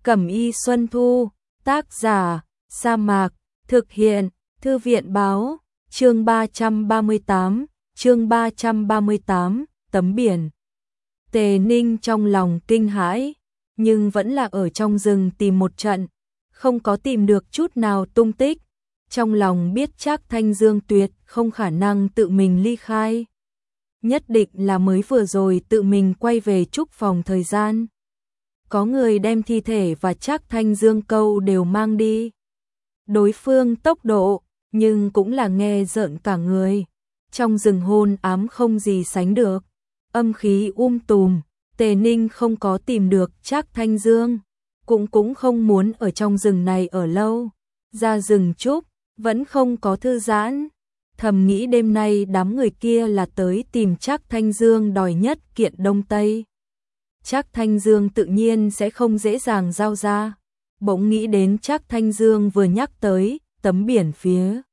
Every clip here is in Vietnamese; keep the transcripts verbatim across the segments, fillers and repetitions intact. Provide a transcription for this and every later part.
Cẩm y Xuân Thu, tác giả, Sa Mạc, thực hiện, Thư viện báo, chương ba trăm ba mươi tám, chương ba trăm ba mươi tám, tấm biển. Tề Ninh trong lòng kinh hãi, nhưng vẫn là ở trong rừng tìm một trận, không có tìm được chút nào tung tích. Trong lòng biết chắc Thanh Dương tuyệt không khả năng tự mình ly khai. Nhất định là mới vừa rồi tự mình quay về trúc phòng thời gian. Có người đem thi thể và chắc Thanh Dương câu đều mang đi. Đối phương tốc độ, nhưng cũng là nghe rợn cả người. Trong rừng hôn ám không gì sánh được. Âm khí um tùm, Tề Ninh không có tìm được chắc Thanh Dương. Cũng cũng không muốn ở trong rừng này ở lâu. Ra rừng trúc, vẫn không có thư giãn. Thầm nghĩ đêm nay đám người kia là tới tìm chắc Thanh Dương đòi nhất kiện Đông Tây. Chắc Thanh Dương tự nhiên sẽ không dễ dàng giao ra. Bỗng nghĩ đến chắc Thanh Dương vừa nhắc tới tấm biển phía.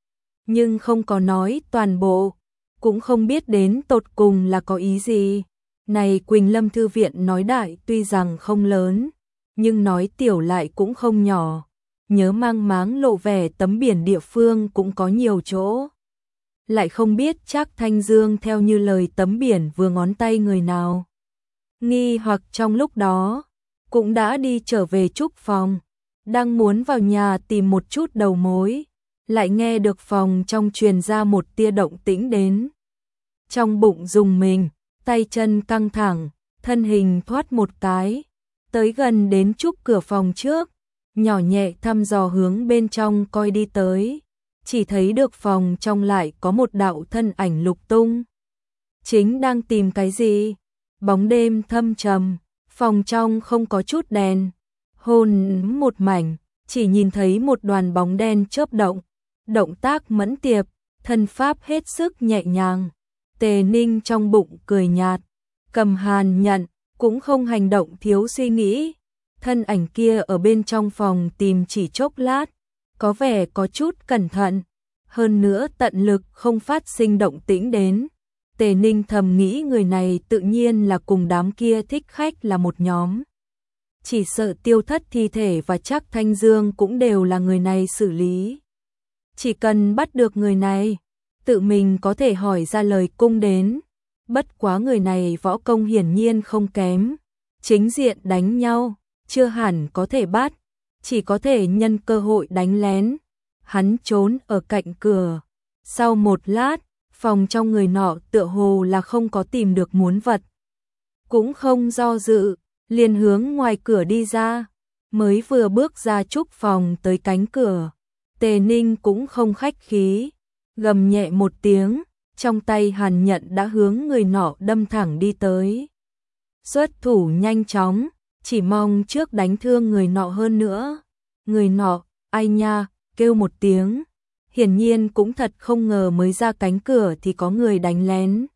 Nhưng không có nói toàn bộ, cũng không biết đến tột cùng là có ý gì. Này Quỳnh Lâm Thư Viện nói đại tuy rằng không lớn, nhưng nói tiểu lại cũng không nhỏ. Nhớ mang máng lộ vẻ tấm biển địa phương cũng có nhiều chỗ. Lại không biết chắc Thanh Dương theo như lời tấm biển vừa ngón tay người nào. Nghi hoặc trong lúc đó, cũng đã đi trở về trúc phòng, đang muốn vào nhà tìm một chút đầu mối, lại nghe được phòng trong truyền ra một tia động tĩnh đến. Trong bụng rùng mình, tay chân căng thẳng, thân hình thoát một cái, tới gần đến trúc cửa phòng trước, nhỏ nhẹ thăm dò hướng bên trong coi đi tới, chỉ thấy được phòng trong lại có một đạo thân ảnh lục tung. Chính đang tìm cái gì? Bóng đêm thâm trầm, phòng trong không có chút đèn, hôn một mảnh, chỉ nhìn thấy một đoàn bóng đen chớp động, động tác mẫn tiệp, thân pháp hết sức nhẹ nhàng. Tề Ninh trong bụng cười nhạt, cầm hàn nhận, cũng không hành động thiếu suy nghĩ. Thân ảnh kia ở bên trong phòng tìm chỉ chốc lát, có vẻ có chút cẩn thận, hơn nữa tận lực không phát sinh động tĩnh đến. Tề Ninh thầm nghĩ người này tự nhiên là cùng đám kia thích khách là một nhóm. Chỉ sợ tiêu thất thi thể và chắc Thanh Dương cũng đều là người này xử lý. Chỉ cần bắt được người này, tự mình có thể hỏi ra lời cung đến. Bất quá người này võ công hiển nhiên không kém, chính diện đánh nhau, chưa hẳn có thể bắt, chỉ có thể nhân cơ hội đánh lén. Hắn trốn ở cạnh cửa. Sau một lát, phòng trong người nọ tựa hồ là không có tìm được muốn vật. Cũng không do dự, liền hướng ngoài cửa đi ra. Mới vừa bước ra trúc phòng tới cánh cửa, Tề Ninh cũng không khách khí, gầm nhẹ một tiếng, trong tay hàn nhận đã hướng người nọ đâm thẳng đi tới. Xuất thủ nhanh chóng, chỉ mong trước đánh thương người nọ hơn nữa. Người nọ, ai nha, kêu một tiếng. Hiển nhiên cũng thật không ngờ mới ra cánh cửa thì có người đánh lén.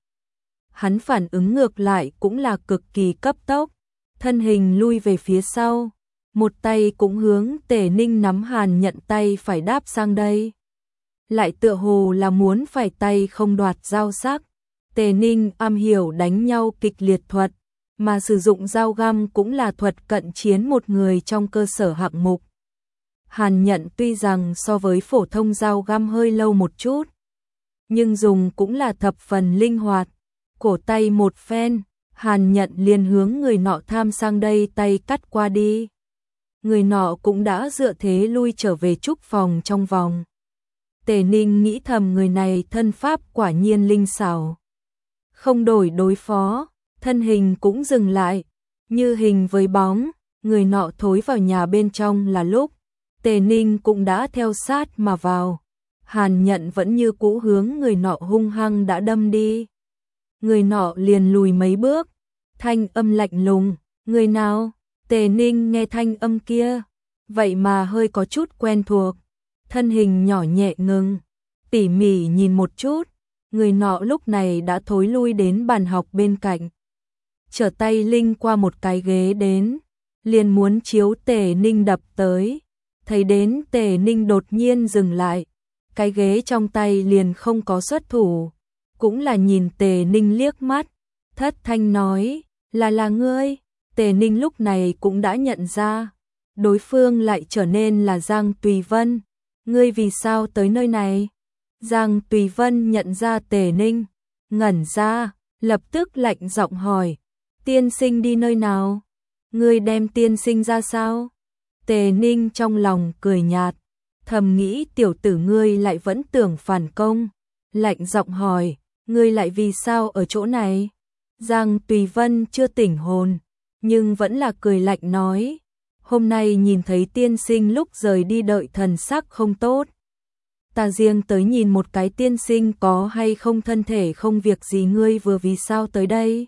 Hắn phản ứng ngược lại cũng là cực kỳ cấp tốc, thân hình lui về phía sau, một tay cũng hướng Tề Ninh nắm hàn nhận tay phải đáp sang đây. Lại tựa hồ là muốn phải tay không đoạt dao sắc. Tề Ninh am hiểu đánh nhau kịch liệt thuật, mà sử dụng dao găm cũng là thuật cận chiến một người trong cơ sở hạng mục. Hàn nhận tuy rằng so với phổ thông dao găm hơi lâu một chút, nhưng dùng cũng là thập phần linh hoạt. Cổ tay một phen, hàn nhận liền hướng người nọ tham sang đây tay cắt qua đi. Người nọ cũng đã dựa thế lui trở về trúc phòng trong vòng. Tề Ninh nghĩ thầm người này thân pháp quả nhiên linh xảo. Không đổi đối phó, thân hình cũng dừng lại, như hình với bóng, người nọ thối vào nhà bên trong là lúc. Tề Ninh cũng đã theo sát mà vào. Hàn nhận vẫn như cũ hướng người nọ hung hăng đã đâm đi. Người nọ liền lùi mấy bước, thanh âm lạnh lùng, người nào? Tề Ninh nghe thanh âm kia, vậy mà hơi có chút quen thuộc. Thân hình nhỏ nhẹ ngừng, tỉ mỉ nhìn một chút, người nọ lúc này đã thối lui đến bàn học bên cạnh. Trở tay linh qua một cái ghế đến, liền muốn chiếu Tề Ninh đập tới. Thấy đến Tề Ninh đột nhiên dừng lại, cái ghế trong tay liền không có xuất thủ, cũng là nhìn Tề Ninh liếc mắt, thất thanh nói, là là ngươi. Tề Ninh lúc này cũng đã nhận ra, đối phương lại trở nên là Giang Tùy Vân. Ngươi vì sao tới nơi này? Giang Tùy Vân nhận ra Tề Ninh, ngẩn ra, lập tức lạnh giọng hỏi, tiên sinh đi nơi nào? Ngươi đem tiên sinh ra sao? Tề Ninh trong lòng cười nhạt, thầm nghĩ tiểu tử ngươi lại vẫn tưởng phản công, lạnh giọng hỏi, ngươi lại vì sao ở chỗ này? Giang Tùy Vân chưa tỉnh hồn, nhưng vẫn là cười lạnh nói, hôm nay nhìn thấy tiên sinh lúc rời đi đợi thần sắc không tốt. Ta riêng tới nhìn một cái tiên sinh có hay không thân thể không việc gì, ngươi vừa vì sao tới đây?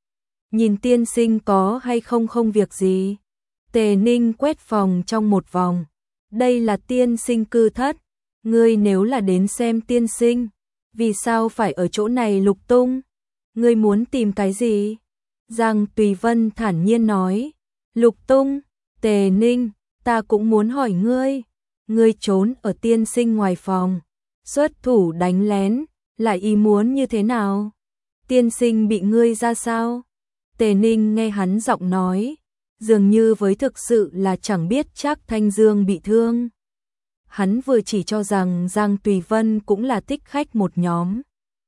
Nhìn tiên sinh có hay không không việc gì. Tề Ninh quét phòng trong một vòng, đây là tiên sinh cư thất, ngươi nếu là đến xem tiên sinh, vì sao phải ở chỗ này lục tung? Ngươi muốn tìm cái gì? Giang Tùy Vân thản nhiên nói, lục tung. Tề Ninh, ta cũng muốn hỏi ngươi, ngươi trốn ở tiên sinh ngoài phòng, xuất thủ đánh lén, lại ý muốn như thế nào? Tiên sinh bị ngươi ra sao? Tề Ninh nghe hắn giọng nói, dường như với thực sự là chẳng biết Trác Thanh Dương bị thương. Hắn vừa chỉ cho rằng Giang Tùy Vân cũng là thích khách một nhóm.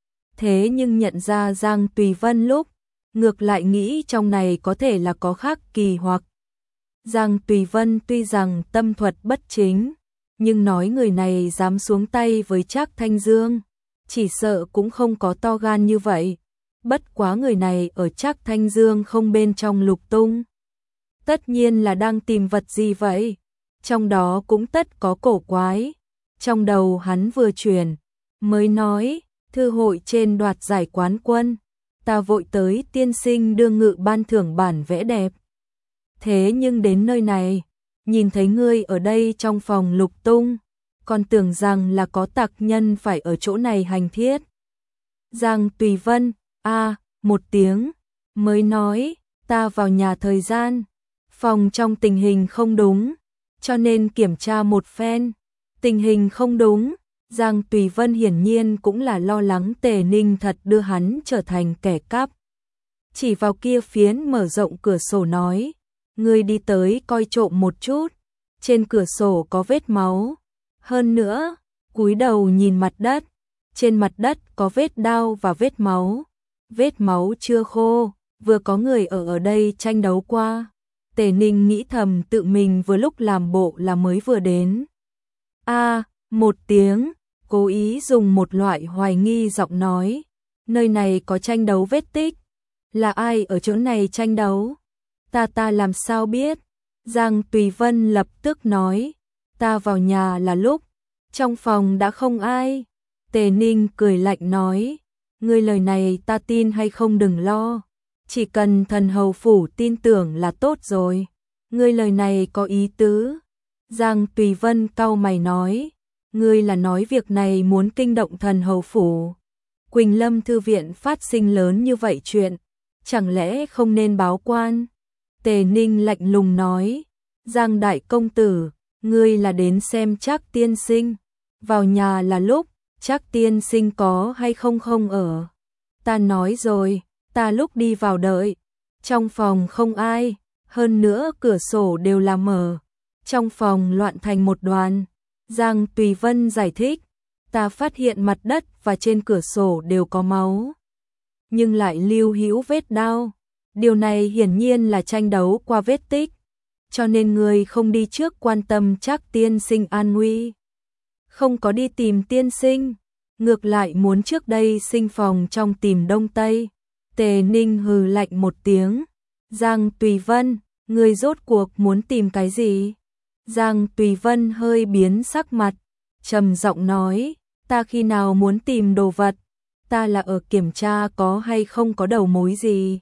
Thế nhưng nhận ra Giang Tùy Vân lúc, ngược lại nghĩ trong này có thể là có khác kỳ hoặc. Giang Tùy Vân tuy rằng tâm thuật bất chính, nhưng nói người này dám xuống tay với Trác Thanh Dương, chỉ sợ cũng không có to gan như vậy. Bất quá người này ở Trác Thanh Dương không bên trong lục tung. Tất nhiên là đang tìm vật gì vậy? Trong đó cũng tất có cổ quái. Trong đầu hắn vừa chuyển, mới nói, thư hội trên đoạt giải quán quân. Ta vội tới tiên sinh đưa ngự ban thưởng bản vẽ đẹp. Thế nhưng đến nơi này, nhìn thấy ngươi ở đây trong phòng lục tung, còn tưởng rằng là có tặc nhân phải ở chỗ này hành thiết. Giang Tùy Vân, a một tiếng, mới nói, ta vào nhà thời gian, phòng trong tình hình không đúng, cho nên kiểm tra một phen, tình hình không đúng. Giang Tùy Vân hiển nhiên cũng là lo lắng Tề Ninh thật đưa hắn trở thành kẻ cắp. Chỉ vào kia phiến mở rộng cửa sổ nói, ngươi đi tới coi trộm một chút, trên cửa sổ có vết máu. Hơn nữa, cúi đầu nhìn mặt đất, trên mặt đất có vết đao và vết máu. Vết máu chưa khô, vừa có người ở ở đây tranh đấu qua. Tề Ninh nghĩ thầm tự mình vừa lúc làm bộ là mới vừa đến. A, một tiếng, cố ý dùng một loại hoài nghi giọng nói, nơi này có tranh đấu vết tích. Là ai ở chỗ này tranh đấu? Ta ta làm sao biết? Giang Tùy Vân lập tức nói, ta vào nhà là lúc trong phòng đã không ai. Tề Ninh cười lạnh nói, ngươi lời này ta tin hay không đừng lo, chỉ cần thần hầu phủ tin tưởng là tốt rồi. Ngươi lời này có ý tứ. Giang Tùy Vân cau mày nói, ngươi là nói việc này muốn kinh động thần hầu phủ. Quỳnh Lâm thư viện phát sinh lớn như vậy chuyện, chẳng lẽ không nên báo quan? Tề Ninh lạnh lùng nói, Giang đại công tử, ngươi là đến xem Trác tiên sinh, vào nhà là lúc Trác tiên sinh có hay không không ở. Ta nói rồi, ta lúc đi vào đợi, trong phòng không ai, hơn nữa cửa sổ đều là mở, trong phòng loạn thành một đoàn. Giang Tùy Vân giải thích, ta phát hiện mặt đất và trên cửa sổ đều có máu, nhưng lại lưu hữu vết đao. Điều này hiển nhiên là tranh đấu qua vết tích, cho nên người không đi trước quan tâm Trác tiên sinh an nguy, không có đi tìm tiên sinh, ngược lại muốn trước đây sinh phòng trong tìm đông tây. Tề Ninh hừ lạnh một tiếng, Giang Tùy Vân, người rốt cuộc muốn tìm cái gì? Giang Tùy Vân hơi biến sắc mặt, trầm giọng nói, ta khi nào muốn tìm đồ vật, ta là ở kiểm tra có hay không có đầu mối gì.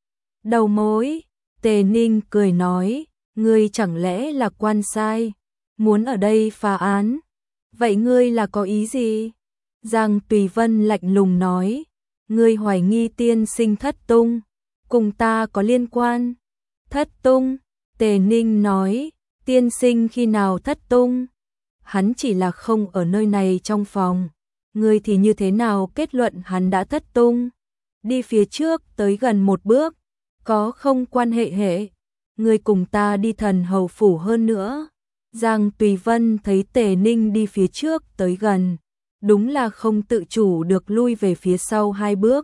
Đầu mối? Tề Ninh cười nói, ngươi chẳng lẽ là quan sai, muốn ở đây phá án? Vậy ngươi là có ý gì? Giang Tùy Vân lạnh lùng nói, ngươi hoài nghi tiên sinh thất tung, cùng ta có liên quan. Thất tung? Tề Ninh nói, tiên sinh khi nào thất tung? Hắn chỉ là không ở nơi này trong phòng, ngươi thì như thế nào kết luận hắn đã thất tung? Đi phía trước tới gần một bước, có không quan hệ hệ. ngươi cùng ta đi thần hầu phủ hơn nữa. Giang Tùy Vân thấy Tề Ninh đi phía trước tới gần, đúng là không tự chủ được lui về phía sau hai bước.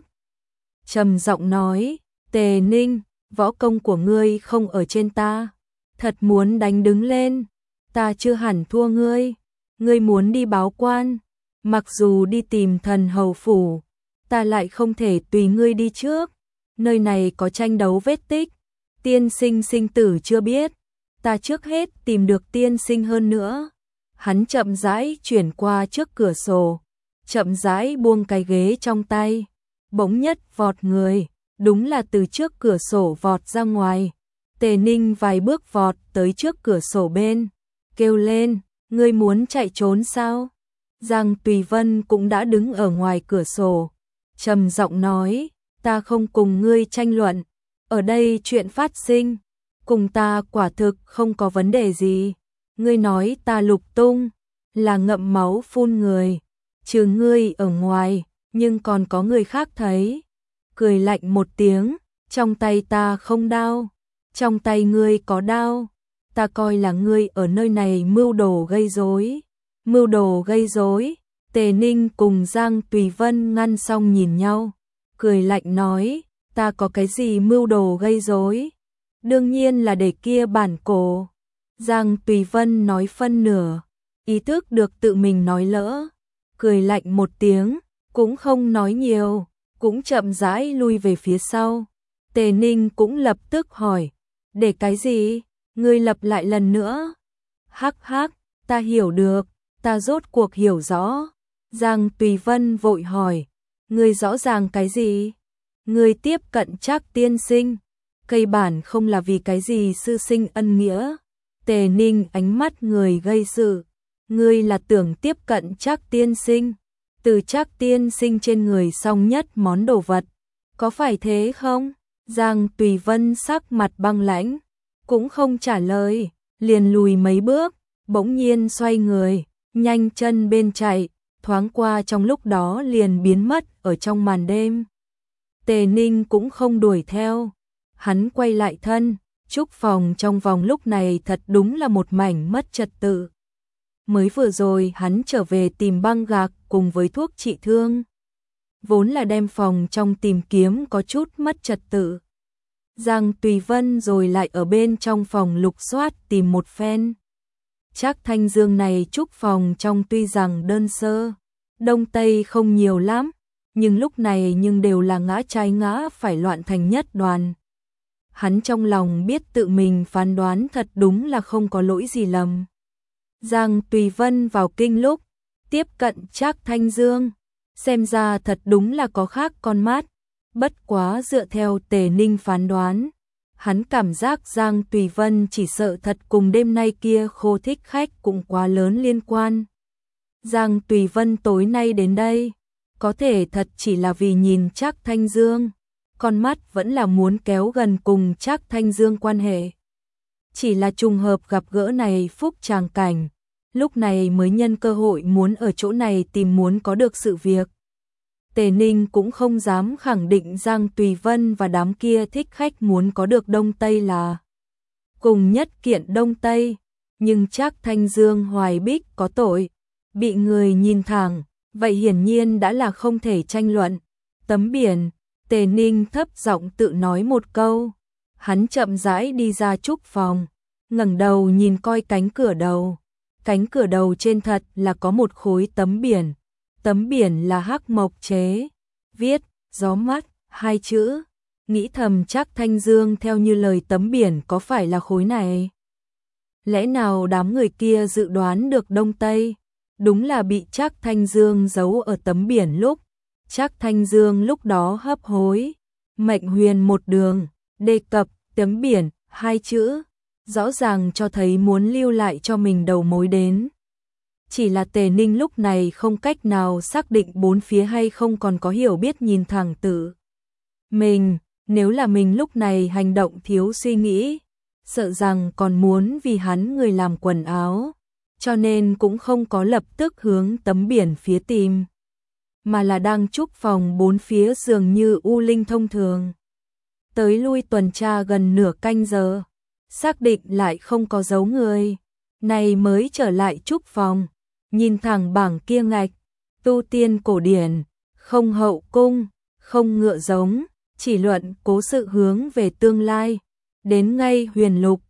Trầm giọng nói, Tề Ninh, võ công của ngươi không ở trên ta, thật muốn đánh đứng lên, ta chưa hẳn thua ngươi, ngươi muốn đi báo quan, mặc dù đi tìm thần hầu phủ, ta lại không thể tùy ngươi đi trước, nơi này có tranh đấu vết tích, tiên sinh sinh tử chưa biết, ta trước hết tìm được tiên sinh hơn nữa. Hắn chậm rãi chuyển qua trước cửa sổ, chậm rãi buông cái ghế trong tay, bỗng nhất vọt người, đúng là từ trước cửa sổ vọt ra ngoài. Tề Ninh vài bước vọt tới trước cửa sổ bên, kêu lên, ngươi muốn chạy trốn sao? Giang Tùy Vân cũng đã đứng ở ngoài cửa sổ, trầm giọng nói, ta không cùng ngươi tranh luận, ở đây chuyện phát sinh, cùng ta quả thực không có vấn đề gì. Ngươi nói ta lục tung, là ngậm máu phun người, trừ ngươi ở ngoài, nhưng còn có người khác thấy. Cười lạnh một tiếng, trong tay ta không đao, trong tay ngươi có đao, ta coi là ngươi ở nơi này mưu đồ gây rối. Mưu đồ gây rối. Tề Ninh cùng Giang Tùy Vân ngăn xong nhìn nhau, cười lạnh nói, ta có cái gì mưu đồ gây rối? Đương nhiên là để kia bản cổ. Giang Tùy Vân nói phân nửa, ý thức được tự mình nói lỡ, cười lạnh một tiếng, cũng không nói nhiều, cũng chậm rãi lui về phía sau. Tề Ninh cũng lập tức hỏi, để cái gì? Ngươi lặp lại lần nữa. Hắc hắc, ta hiểu được, ta rốt cuộc hiểu rõ. Giang Tùy Vân vội hỏi, ngươi rõ ràng cái gì? Ngươi tiếp cận Trác tiên sinh, cây bản không là vì cái gì sư sinh ân nghĩa. Tề Ninh ánh mắt người gây sự, ngươi là tưởng tiếp cận Trác tiên sinh, từ Trác tiên sinh trên người xong nhất món đồ vật, có phải thế không? Giang Tùy Vân sắc mặt băng lãnh, cũng không trả lời, liền lùi mấy bước, bỗng nhiên xoay người, nhanh chân bên chạy, thoáng qua trong lúc đó liền biến mất ở trong màn đêm. Tề Ninh cũng không đuổi theo, hắn quay lại thân, trúc phòng trong vòng lúc này thật đúng là một mảnh mất trật tự. Mới vừa rồi hắn trở về tìm băng gạc cùng với thuốc trị thương, vốn là đem phòng trong tìm kiếm có chút mất trật tự. Giang Tùy Vân rồi lại ở bên trong phòng lục soát tìm một phen. Trác Thanh Dương này trúc phòng trong tuy rằng đơn sơ, đông tây không nhiều lắm, nhưng lúc này nhưng đều là ngã trái ngã phải loạn thành nhất đoàn. Hắn trong lòng biết tự mình phán đoán thật đúng là không có lỗi gì lầm. Giang Tùy Vân vào kinh lúc, tiếp cận Trác Thanh Dương, xem ra thật đúng là có khác con mắt, bất quá dựa theo Tề Ninh phán đoán, hắn cảm giác Giang Tùy Vân chỉ sợ thật cùng đêm nay kia khô thích khách cũng quá lớn liên quan. Giang Tùy Vân tối nay đến đây, có thể thật chỉ là vì nhìn Trác Thanh Dương, con mắt vẫn là muốn kéo gần cùng Trác Thanh Dương quan hệ. Chỉ là trùng hợp gặp gỡ này phúc tràng cảnh, lúc này mới nhân cơ hội muốn ở chỗ này tìm muốn có được sự việc. Tề Ninh cũng không dám khẳng định Giang Tùy Vân và đám kia thích khách muốn có được Đông Tây là cùng nhất kiện Đông Tây, nhưng Trác Thanh Dương hoài bích có tội, bị người nhìn thẳng, vậy hiển nhiên đã là không thể tranh luận. Tấm biển, Tề Ninh thấp giọng tự nói một câu, hắn chậm rãi đi ra trúc phòng, ngẩng đầu nhìn coi cánh cửa đầu. Cánh cửa đầu trên thật là có một khối tấm biển, tấm biển là hắc mộc chế, viết, gió mắt, hai chữ, nghĩ thầm chắc Thanh Dương theo như lời tấm biển có phải là khối này. Lẽ nào đám người kia dự đoán được Đông Tây, đúng là bị Trác Thanh Dương giấu ở tấm biển lúc, Trác Thanh Dương lúc đó hấp hối, mệnh huyền một đường, đề cập, tấm biển, hai chữ, rõ ràng cho thấy muốn lưu lại cho mình đầu mối đến. Chỉ là Tề Ninh lúc này không cách nào xác định bốn phía hay không còn có hiểu biết nhìn thẳng tự mình, nếu là mình lúc này hành động thiếu suy nghĩ, sợ rằng còn muốn vì hắn người làm quần áo, cho nên cũng không có lập tức hướng tấm biển phía tìm, mà là đang trúc phòng bốn phía dường như u linh thông thường. Tới lui tuần tra gần nửa canh giờ, xác định lại không có dấu người, này mới trở lại trúc phòng, nhìn thẳng bảng kia ngạch, tu tiên cổ điển, không hậu cung, không ngựa giống, chỉ luận cố sự hướng về tương lai, đến ngay huyền lục,